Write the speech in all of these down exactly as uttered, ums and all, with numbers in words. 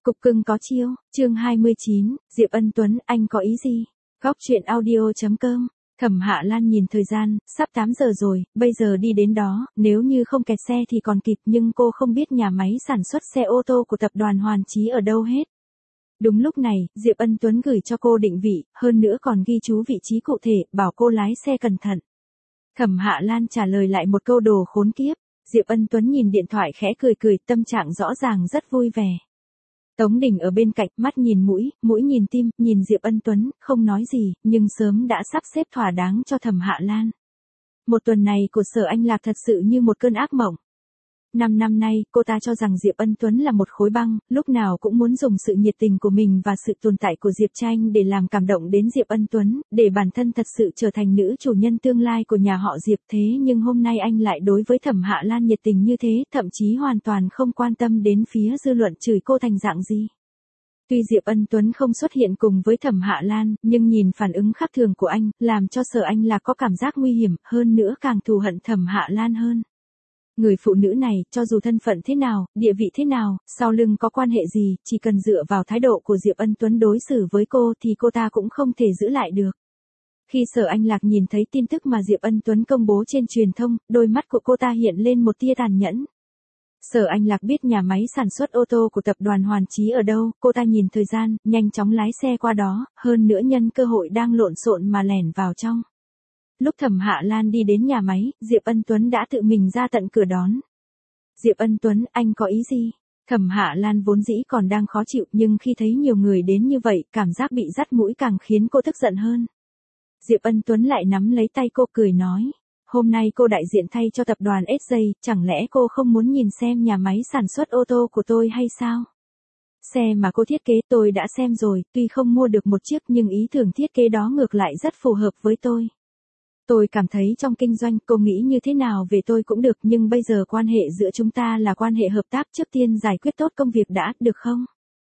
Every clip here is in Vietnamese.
Cục cưng có chiêu, chương hai mươi chín, Diệp Ân Tuấn, anh có ý gì? Góc truyện audio chấm com. Thẩm Hạ Lan nhìn thời gian, sắp tám giờ rồi, bây giờ đi đến đó, nếu như không kẹt xe thì còn kịp, nhưng cô không biết nhà máy sản xuất xe ô tô của tập đoàn Hoàn Chí ở đâu hết. Đúng lúc này, Diệp Ân Tuấn gửi cho cô định vị, hơn nữa còn ghi chú vị trí cụ thể, bảo cô lái xe cẩn thận. Thẩm Hạ Lan trả lời lại một câu đồ khốn kiếp. Diệp Ân Tuấn nhìn điện thoại khẽ cười cười, tâm trạng rõ ràng rất vui vẻ. Tống Đình ở bên cạnh, mắt nhìn mũi, mũi nhìn tim, nhìn Diệp Ân Tuấn, không nói gì, nhưng sớm đã sắp xếp thỏa đáng cho Thẩm Hạ Lan. Một tuần này của Sở Anh Lạc thật sự như một cơn ác mộng. Năm năm nay, cô ta cho rằng Diệp Ân Tuấn là một khối băng, lúc nào cũng muốn dùng sự nhiệt tình của mình và sự tồn tại của Diệp Tranh để làm cảm động đến Diệp Ân Tuấn, để bản thân thật sự trở thành nữ chủ nhân tương lai của nhà họ Diệp. Thế nhưng hôm nay anh lại đối với Thẩm Hạ Lan nhiệt tình như thế, thậm chí hoàn toàn không quan tâm đến phía dư luận chửi cô thành dạng gì. Tuy Diệp Ân Tuấn không xuất hiện cùng với Thẩm Hạ Lan, nhưng nhìn phản ứng khác thường của anh, làm cho Sở Anh Lạc có cảm giác nguy hiểm, hơn nữa càng thù hận Thẩm Hạ Lan hơn. Người phụ nữ này, cho dù thân phận thế nào, địa vị thế nào, sau lưng có quan hệ gì, chỉ cần dựa vào thái độ của Diệp Ân Tuấn đối xử với cô thì cô ta cũng không thể giữ lại được. Khi Sở Anh Lạc nhìn thấy tin tức mà Diệp Ân Tuấn công bố trên truyền thông, đôi mắt của cô ta hiện lên một tia tàn nhẫn. Sở Anh Lạc biết nhà máy sản xuất ô tô của tập đoàn Hoàn Chí ở đâu, cô ta nhìn thời gian, nhanh chóng lái xe qua đó, hơn nữa nhân cơ hội đang lộn xộn mà lẻn vào trong. Lúc Thẩm Hạ Lan đi đến nhà máy, Diệp Ân Tuấn đã tự mình ra tận cửa đón. Diệp Ân Tuấn, anh có ý gì? Thẩm Hạ Lan vốn dĩ còn đang khó chịu, nhưng khi thấy nhiều người đến như vậy, cảm giác bị dắt mũi càng khiến cô tức giận hơn. Diệp Ân Tuấn lại nắm lấy tay cô cười nói, hôm nay cô đại diện thay cho tập đoàn ét gi, chẳng lẽ cô không muốn nhìn xem nhà máy sản xuất ô tô của tôi hay sao? Xe mà cô thiết kế tôi đã xem rồi, tuy không mua được một chiếc nhưng ý tưởng thiết kế đó ngược lại rất phù hợp với tôi. Tôi cảm thấy trong kinh doanh cô nghĩ như thế nào về tôi cũng được, nhưng bây giờ quan hệ giữa chúng ta là quan hệ hợp tác, trước tiên giải quyết tốt công việc đã, được không?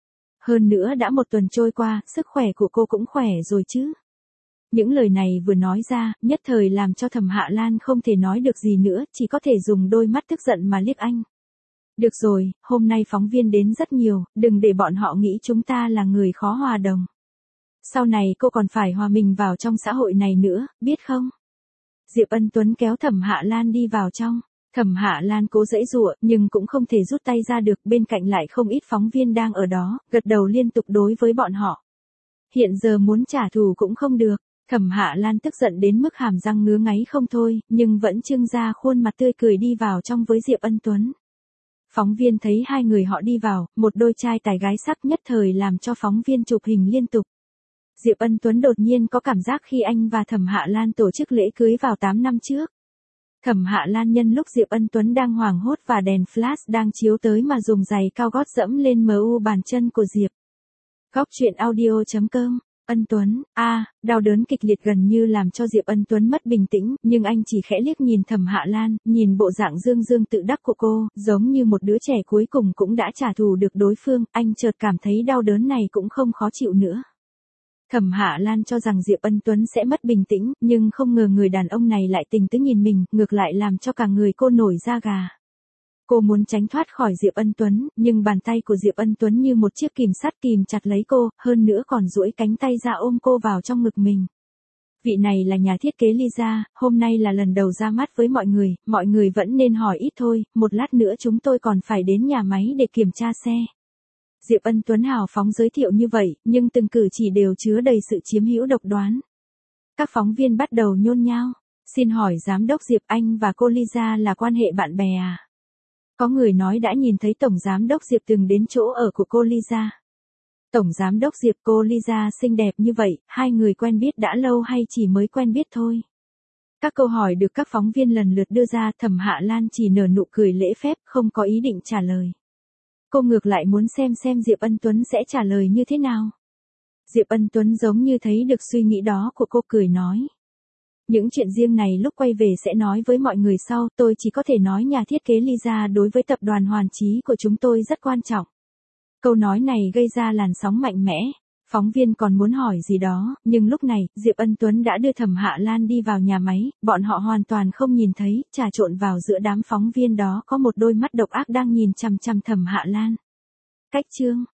Hơn nữa đã một tuần trôi qua, sức khỏe của cô cũng khỏe rồi chứ? Những lời này vừa nói ra, nhất thời làm cho Thẩm Hạ Lan không thể nói được gì nữa, chỉ có thể dùng đôi mắt tức giận mà liếc anh. Được rồi, hôm nay phóng viên đến rất nhiều, đừng để bọn họ nghĩ chúng ta là người khó hòa đồng. Sau này cô còn phải hòa mình vào trong xã hội này nữa, biết không? Diệp Ân Tuấn kéo Thẩm Hạ Lan đi vào trong. Thẩm Hạ Lan cố giãy giụa, nhưng cũng không thể rút tay ra được, bên cạnh lại không ít phóng viên đang ở đó, gật đầu liên tục đối với bọn họ. Hiện giờ muốn trả thù cũng không được. Thẩm Hạ Lan tức giận đến mức hàm răng ngứa ngáy không thôi, nhưng vẫn trưng ra khuôn mặt tươi cười đi vào trong với Diệp Ân Tuấn. Phóng viên thấy hai người họ đi vào, một đôi trai tài gái sắc, nhất thời làm cho phóng viên chụp hình liên tục. Diệp Ân Tuấn đột nhiên có cảm giác khi anh và Thẩm Hạ Lan tổ chức lễ cưới vào tám năm trước. Thẩm Hạ Lan nhân lúc Diệp Ân Tuấn đang hoảng hốt và đèn flash đang chiếu tới mà dùng giày cao gót dẫm lên mờ u bàn chân của Diệp. Góc truyện audio chấm com. Ân Tuấn, a, à, đau đớn kịch liệt gần như làm cho Diệp Ân Tuấn mất bình tĩnh, nhưng anh chỉ khẽ liếc nhìn Thẩm Hạ Lan, nhìn bộ dạng dương dương tự đắc của cô, giống như một đứa trẻ cuối cùng cũng đã trả thù được đối phương, anh chợt cảm thấy đau đớn này cũng không khó chịu nữa. Thẩm Hạ Lan cho rằng Diệp Ân Tuấn sẽ mất bình tĩnh, nhưng không ngờ người đàn ông này lại tình tứ nhìn mình, ngược lại làm cho cả người cô nổi da gà. Cô muốn tránh thoát khỏi Diệp Ân Tuấn, nhưng bàn tay của Diệp Ân Tuấn như một chiếc kìm sắt kìm chặt lấy cô, hơn nữa còn duỗi cánh tay ra ôm cô vào trong ngực mình. Vị này là nhà thiết kế Lisa, hôm nay là lần đầu ra mắt với mọi người, mọi người vẫn nên hỏi ít thôi, một lát nữa chúng tôi còn phải đến nhà máy để kiểm tra xe. Diệp Ân Tuấn hào phóng giới thiệu như vậy, nhưng từng cử chỉ đều chứa đầy sự chiếm hữu độc đoán. Các phóng viên bắt đầu nhôn nhao. Xin hỏi giám đốc Diệp, anh và cô Lisa là quan hệ bạn bè à? Có người nói đã nhìn thấy Tổng Giám đốc Diệp từng đến chỗ ở của cô Lisa. Tổng Giám đốc Diệp, cô Lisa xinh đẹp như vậy, hai người quen biết đã lâu hay chỉ mới quen biết thôi? Các câu hỏi được các phóng viên lần lượt đưa ra, Thẩm Hạ Lan chỉ nở nụ cười lễ phép, không có ý định trả lời. Cô ngược lại muốn xem xem Diệp Ân Tuấn sẽ trả lời như thế nào. Diệp Ân Tuấn giống như thấy được suy nghĩ đó của cô, cười nói. Những chuyện riêng này lúc quay về sẽ nói với mọi người sau, tôi chỉ có thể nói nhà thiết kế Lisa đối với tập đoàn Hoàn Chí của chúng tôi rất quan trọng. Câu nói này gây ra làn sóng mạnh mẽ. Phóng viên còn muốn hỏi gì đó, nhưng lúc này, Diệp Ân Tuấn đã đưa Thẩm Hạ Lan đi vào nhà máy, bọn họ hoàn toàn không nhìn thấy, trà trộn vào giữa đám phóng viên đó có một đôi mắt độc ác đang nhìn chằm chằm Thẩm Hạ Lan. Cách chương